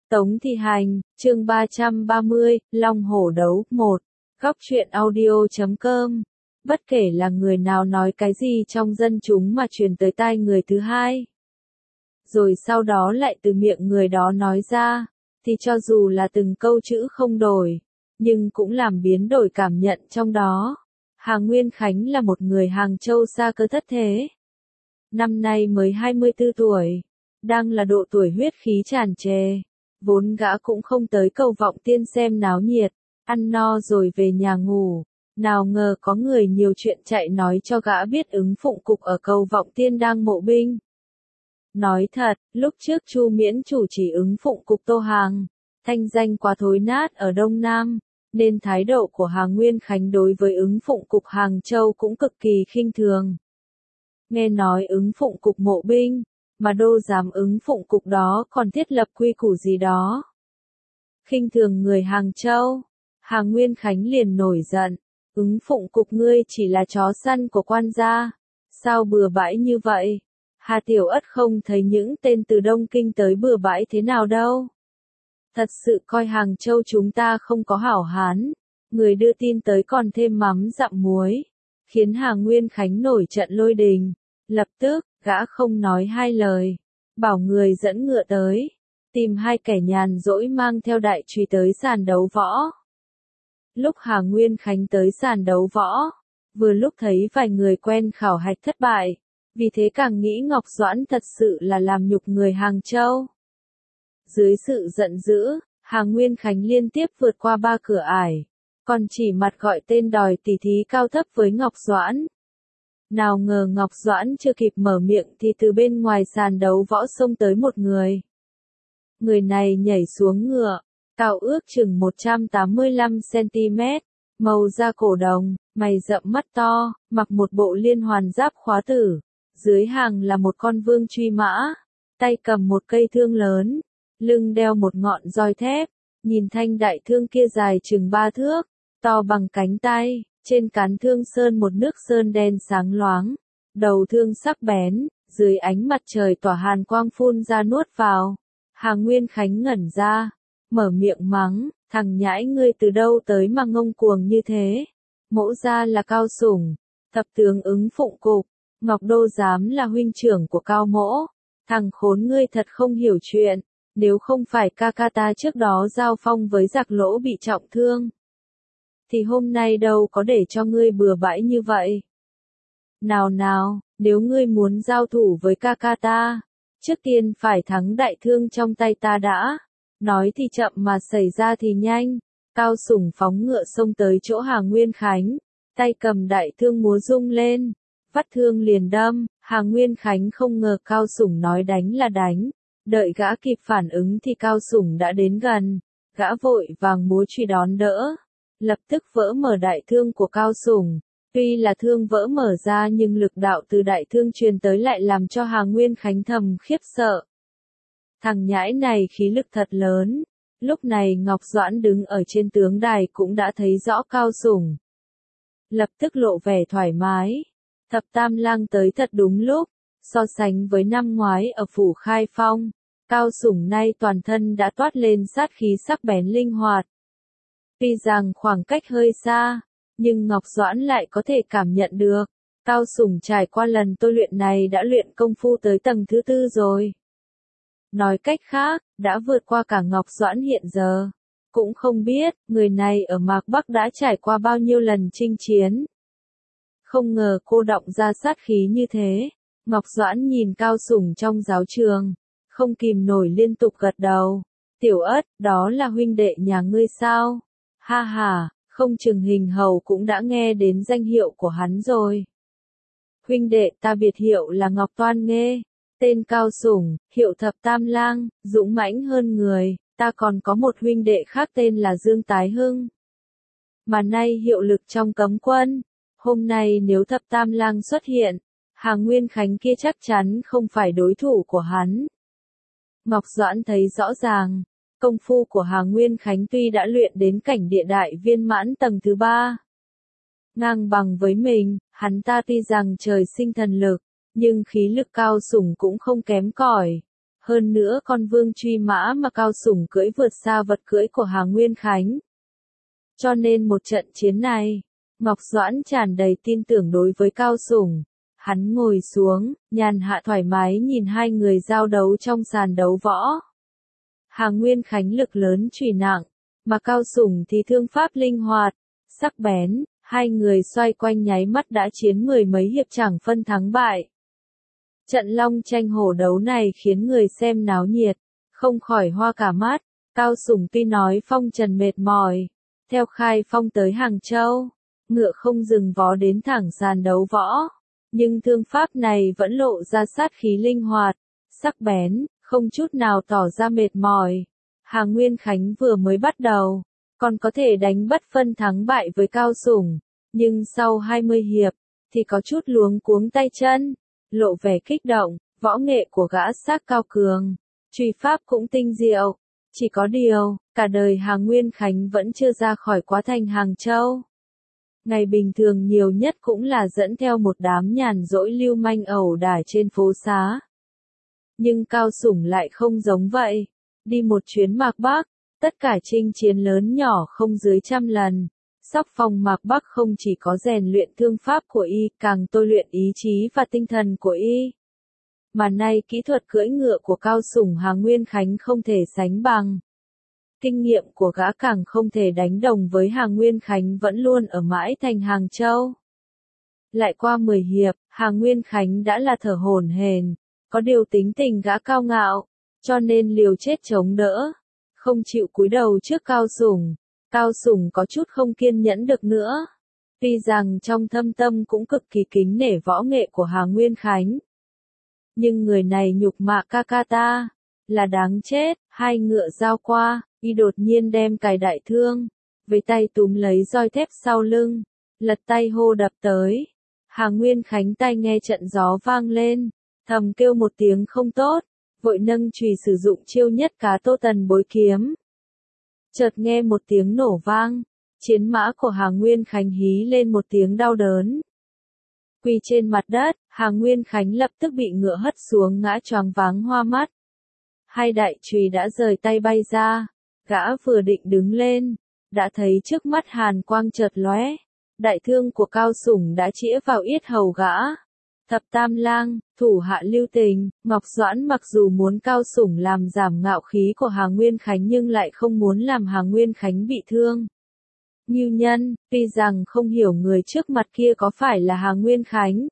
Tống Thị Hành, chương 330, Long Hổ Đấu 1, Góc truyện audio.com. Bất kể là người nào nói cái gì trong dân chúng mà truyền tới tai người thứ hai, rồi sau đó lại từ miệng người đó nói ra, thì cho dù là từng câu chữ không đổi, nhưng cũng làm biến đổi cảm nhận trong đó. Hà Nguyên Khánh là một người Hàng Châu xa cơ thất thế. Năm nay mới 24 tuổi, đang là độ tuổi huyết khí tràn trề. Vốn gã cũng không tới cầu Vọng Tiên xem náo nhiệt, ăn no rồi về nhà ngủ. Nào ngờ có người nhiều chuyện chạy nói cho gã biết ứng phụng cục ở cầu Vọng Tiên đang mộ binh. Nói thật, lúc trước Chu Miễn chủ trì ứng phụng cục Tô Hàng, thanh danh quá thối nát ở Đông Nam, nên thái độ của Hà Nguyên Khánh đối với ứng phụng cục Hàng Châu cũng cực kỳ khinh thường. Nghe nói ứng phụng cục mộ binh, mà đô giám ứng phụng cục đó còn thiết lập quy củ gì đó. Khinh thường người Hàng Châu, Hà Nguyên Khánh liền nổi giận, ứng phụng cục ngươi chỉ là chó săn của quan gia, sao bừa bãi như vậy? Hà Tiểu Ất không thấy những tên từ Đông Kinh tới bừa bãi thế nào đâu. Thật sự coi Hàng Châu chúng ta không có hảo hán, người đưa tin tới còn thêm mắm dặm muối, khiến Hà Nguyên Khánh nổi trận lôi đình. Lập tức, gã không nói hai lời, bảo người dẫn ngựa tới, tìm hai kẻ nhàn rỗi mang theo đại trùy tới sàn đấu võ. Lúc Hà Nguyên Khánh tới sàn đấu võ, vừa lúc thấy vài người quen khảo hạch thất bại, vì thế càng nghĩ Ngọc Doãn thật sự là làm nhục người Hàng Châu. Dưới sự giận dữ, Hà Nguyên Khánh liên tiếp vượt qua 3 cửa ải, còn chỉ mặt gọi tên đòi tỉ thí cao thấp với Ngọc Doãn. Nào ngờ Ngọc Doãn chưa kịp mở miệng thì từ bên ngoài sàn đấu võ xông tới một người. Người này nhảy xuống ngựa, cao ước chừng 185cm, màu da cổ đồng, mày rậm mắt to, mặc một bộ liên hoàn giáp khóa tử. Dưới hàng là một con vương truy mã, tay cầm một cây thương lớn, lưng đeo một ngọn roi thép, nhìn thanh đại thương kia dài chừng 3 thước, to bằng cánh tay. Trên cán thương sơn một nước sơn đen sáng loáng, đầu thương sắc bén, dưới ánh mặt trời tỏa hàn quang phun ra nuốt vào. Hà Nguyên Khánh ngẩn ra, mở miệng mắng, thằng nhãi ngươi từ đâu tới mà ngông cuồng như thế? Mỗ gia là Cao Sủng, thập tướng ứng phụng cục, Ngọc Đô giám là huynh trưởng của Cao Mỗ. Thằng khốn ngươi thật không hiểu chuyện, nếu không phải ca ca ta trước đó giao phong với giặc lỗ bị trọng thương, thì hôm nay đâu có để cho ngươi bừa bãi như vậy. Nào nào, nếu ngươi muốn giao thủ với ca ca ta, trước tiên phải thắng đại thương trong tay ta đã. Nói thì chậm mà xảy ra thì nhanh. Cao Sủng phóng ngựa xông tới chỗ Hà Nguyên Khánh, tay cầm đại thương múa rung lên, vắt thương liền đâm. Hà Nguyên Khánh không ngờ Cao Sủng nói đánh là đánh, đợi gã kịp phản ứng thì Cao Sủng đã đến gần, gã vội vàng múa truy đón đỡ. Lập tức vỡ mở đại thương của Cao Sủng. Tuy là thương vỡ mở ra nhưng lực đạo từ đại thương truyền tới lại làm cho Hà Nguyên Khánh thầm khiếp sợ. Thằng nhãi này khí lực thật lớn. Lúc này Ngọc Doãn đứng ở trên tướng đài cũng đã thấy rõ Cao Sủng. Lập tức lộ vẻ thoải mái. Thập Tam Lang tới thật đúng lúc. So sánh với năm ngoái ở phủ Khai Phong, Cao Sủng nay toàn thân đã toát lên sát khí sắc bén linh hoạt. Tuy rằng khoảng cách hơi xa, nhưng Ngọc Doãn lại có thể cảm nhận được. Cao Sủng trải qua lần tôi luyện này đã luyện công phu tới tầng thứ 4 rồi. Nói cách khác, đã vượt qua cả Ngọc Doãn hiện giờ. Cũng không biết, người này ở Mạc Bắc đã trải qua bao nhiêu lần chinh chiến. Không ngờ cô động ra sát khí như thế. Ngọc Doãn nhìn Cao Sủng trong giáo trường, không kìm nổi liên tục gật đầu. Tiểu Ất, đó là huynh đệ nhà ngươi sao? Ha ha, không chừng Hình Hầu cũng đã nghe đến danh hiệu của hắn rồi. Huynh đệ ta biệt hiệu là Ngọc Toan Nghê, tên Cao Sủng, hiệu Thập Tam Lang, dũng mãnh hơn người. Ta còn có một huynh đệ khác tên là Dương Tái Hưng, mà nay hiệu lực trong cấm quân. Hôm nay nếu Thập Tam Lang xuất hiện, Hà Nguyên Khánh kia chắc chắn không phải đối thủ của hắn. Ngọc Doãn thấy rõ ràng, công phu của Hà Nguyên Khánh tuy đã luyện đến cảnh địa đại viên mãn tầng thứ 3, ngang bằng với mình, hắn ta tuy rằng trời sinh thần lực, nhưng khí lực Cao Sủng cũng không kém cỏi. Hơn nữa con vương truy mã mà Cao Sủng cưỡi vượt xa vật cưỡi của Hà Nguyên Khánh. Cho nên một trận chiến này, Ngọc Doãn tràn đầy tin tưởng đối với Cao Sủng. Hắn ngồi xuống, nhàn hạ thoải mái nhìn hai người giao đấu trong sàn đấu võ. Hà Nguyên Khánh lực lớn chủy nặng, mà Cao Sủng thì thương pháp linh hoạt, sắc bén, hai người xoay quanh nháy mắt đã chiến mười mấy hiệp chẳng phân thắng bại. Trận long tranh hổ đấu này khiến người xem náo nhiệt, không khỏi hoa cả mắt. Cao Sủng tuy nói phong trần mệt mỏi, theo khai phong tới Hàng Châu, ngựa không dừng vó đến thẳng sàn đấu võ, nhưng thương pháp này vẫn lộ ra sát khí linh hoạt, sắc bén, không chút nào tỏ ra mệt mỏi. Hà Nguyên Khánh vừa mới bắt đầu, còn có thể đánh bất phân thắng bại với Cao Sủng, nhưng sau 20 hiệp, thì có chút luống cuống tay chân, lộ vẻ kích động. Võ nghệ của gã xác cao cường, truy pháp cũng tinh diệu. Chỉ có điều, cả đời Hà Nguyên Khánh vẫn chưa ra khỏi quá thành Hàng Châu. Ngày bình thường nhiều nhất cũng là dẫn theo một đám nhàn rỗi lưu manh ẩu đả trên phố xá. Nhưng Cao Sủng lại không giống vậy. Đi một chuyến Mạc Bắc, tất cả chinh chiến lớn nhỏ không dưới 100 lần. Sóc phong Mạc Bắc không chỉ có rèn luyện thương pháp của y, càng tôi luyện ý chí và tinh thần của y. Mà nay kỹ thuật cưỡi ngựa của Cao Sủng Hà Nguyên Khánh không thể sánh bằng. Kinh nghiệm của gã càng không thể đánh đồng với Hà Nguyên Khánh vẫn luôn ở mãi thành Hàng Châu. Lại qua 10 hiệp, Hà Nguyên Khánh đã là thở hổn hển, có điều tính tình gã cao ngạo, cho nên liều chết chống đỡ, không chịu cúi đầu trước Cao Sủng. Cao Sủng có chút không kiên nhẫn được nữa. Tuy rằng trong thâm tâm cũng cực kỳ kính nể võ nghệ của Hà Nguyên Khánh. Nhưng người này nhục mạ ca ca ta, là đáng chết. Hai ngựa giao qua, y đột nhiên đem cài đại thương, với tay túm lấy roi thép sau lưng, lật tay hô đập tới. Hà Nguyên Khánh tai nghe trận gió vang lên, thầm kêu một tiếng không tốt, vội nâng chùy sử dụng chiêu nhất cá Tô Tần bối kiếm. Chợt nghe một tiếng nổ vang, chiến mã của Hà Nguyên Khánh hí lên một tiếng đau đớn. Quỳ trên mặt đất, Hà Nguyên Khánh lập tức bị ngựa hất xuống ngã choáng váng hoa mắt. Hai đại chùy đã rời tay bay ra, gã vừa định đứng lên, đã thấy trước mắt hàn quang chợt lóe, đại thương của Cao Sủng đã chĩa vào yết hầu gã. Thập Tam Lang, thủ hạ lưu tình, Ngọc Doãn mặc dù muốn Cao Sủng làm giảm ngạo khí của Hà Nguyên Khánh nhưng lại không muốn làm Hà Nguyên Khánh bị thương. Ngưu Nhân, tuy rằng không hiểu người trước mặt kia có phải là Hà Nguyên Khánh,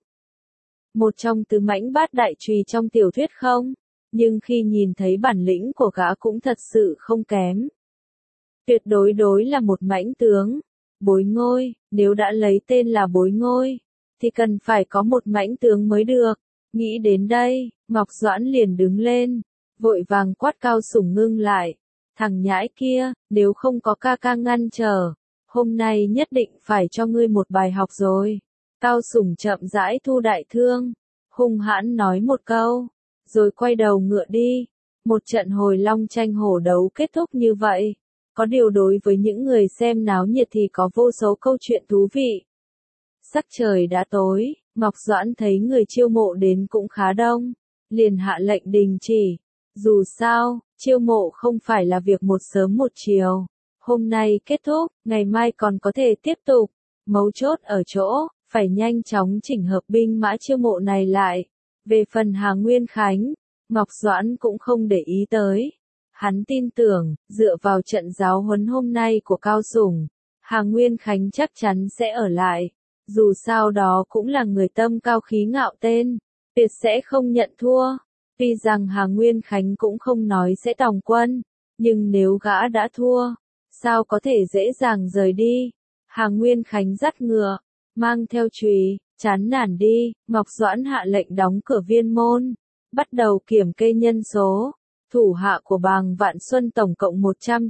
một trong tứ mãnh bát đại trùy trong tiểu thuyết không, nhưng khi nhìn thấy bản lĩnh của gã cũng thật sự không kém. Tuyệt đối là một mãnh tướng. Bối Ngôi, nếu đã lấy tên là Bối Ngôi, thì cần phải có một mãnh tướng mới được. Nghĩ đến đây, Ngọc Doãn liền đứng lên, vội vàng quát Cao Sủng ngưng lại. Thằng nhãi kia, nếu không có ca ca ngăn trở, hôm nay nhất định phải cho ngươi một bài học rồi. Cao Sủng chậm rãi thu đại thương, hung hãn nói một câu, rồi quay đầu ngựa đi. Một trận hồi long tranh hổ đấu kết thúc như vậy. Có điều đối với những người xem náo nhiệt thì có vô số câu chuyện thú vị. Sắc trời đã tối, Ngọc Doãn thấy người chiêu mộ đến cũng khá đông, liền hạ lệnh đình chỉ. Dù sao, chiêu mộ không phải là việc một sớm một chiều. Hôm nay kết thúc, ngày mai còn có thể tiếp tục. Mấu chốt ở chỗ, phải nhanh chóng chỉnh hợp binh mã chiêu mộ này lại. Về phần Hà Nguyên Khánh, Ngọc Doãn cũng không để ý tới. Hắn tin tưởng, dựa vào trận giáo huấn hôm nay của Cao Sủng, Hà Nguyên Khánh chắc chắn sẽ ở lại. Dù sao đó cũng là người tâm cao khí ngạo tên, tuyệt sẽ không nhận thua. Tuy rằng Hà Nguyên Khánh cũng không nói sẽ tòng quân, nhưng nếu gã đã thua, sao có thể dễ dàng rời đi. Hà Nguyên Khánh dắt ngựa, mang theo chùy, chán nản đi. Ngọc Doãn hạ lệnh đóng cửa viên môn, bắt đầu kiểm kê nhân số. Thủ hạ của Bàng Vạn Xuân tổng cộng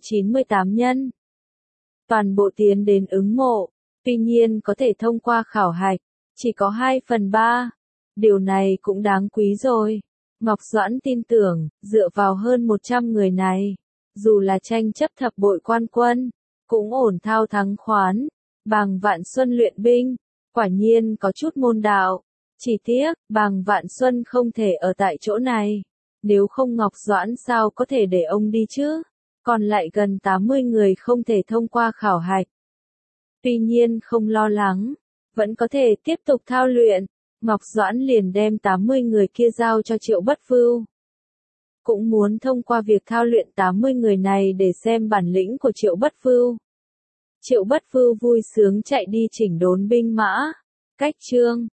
198 nhân. Toàn bộ tiến đến ứng mộ, tuy nhiên có thể thông qua khảo hạch, chỉ có 2/3. Điều này cũng đáng quý rồi. Ngọc Doãn tin tưởng, dựa vào hơn 100 người này, dù là tranh chấp thập bội quan quân, cũng ổn thao thắng khoán. Bàng Vạn Xuân luyện binh, quả nhiên có chút môn đạo. Chỉ tiếc, Bàng Vạn Xuân không thể ở tại chỗ này. Nếu không Ngọc Doãn sao có thể để ông đi chứ? Còn lại gần 80 người không thể thông qua khảo hạch. Tuy nhiên không lo lắng, vẫn có thể tiếp tục thao luyện. Ngọc Doãn liền đem 80 người kia giao cho Triệu Bất Vưu. Cũng muốn thông qua việc thao luyện 80 người này để xem bản lĩnh của Triệu Bất Vưu. Triệu Bất Vưu vui sướng chạy đi chỉnh đốn binh mã. Cách chương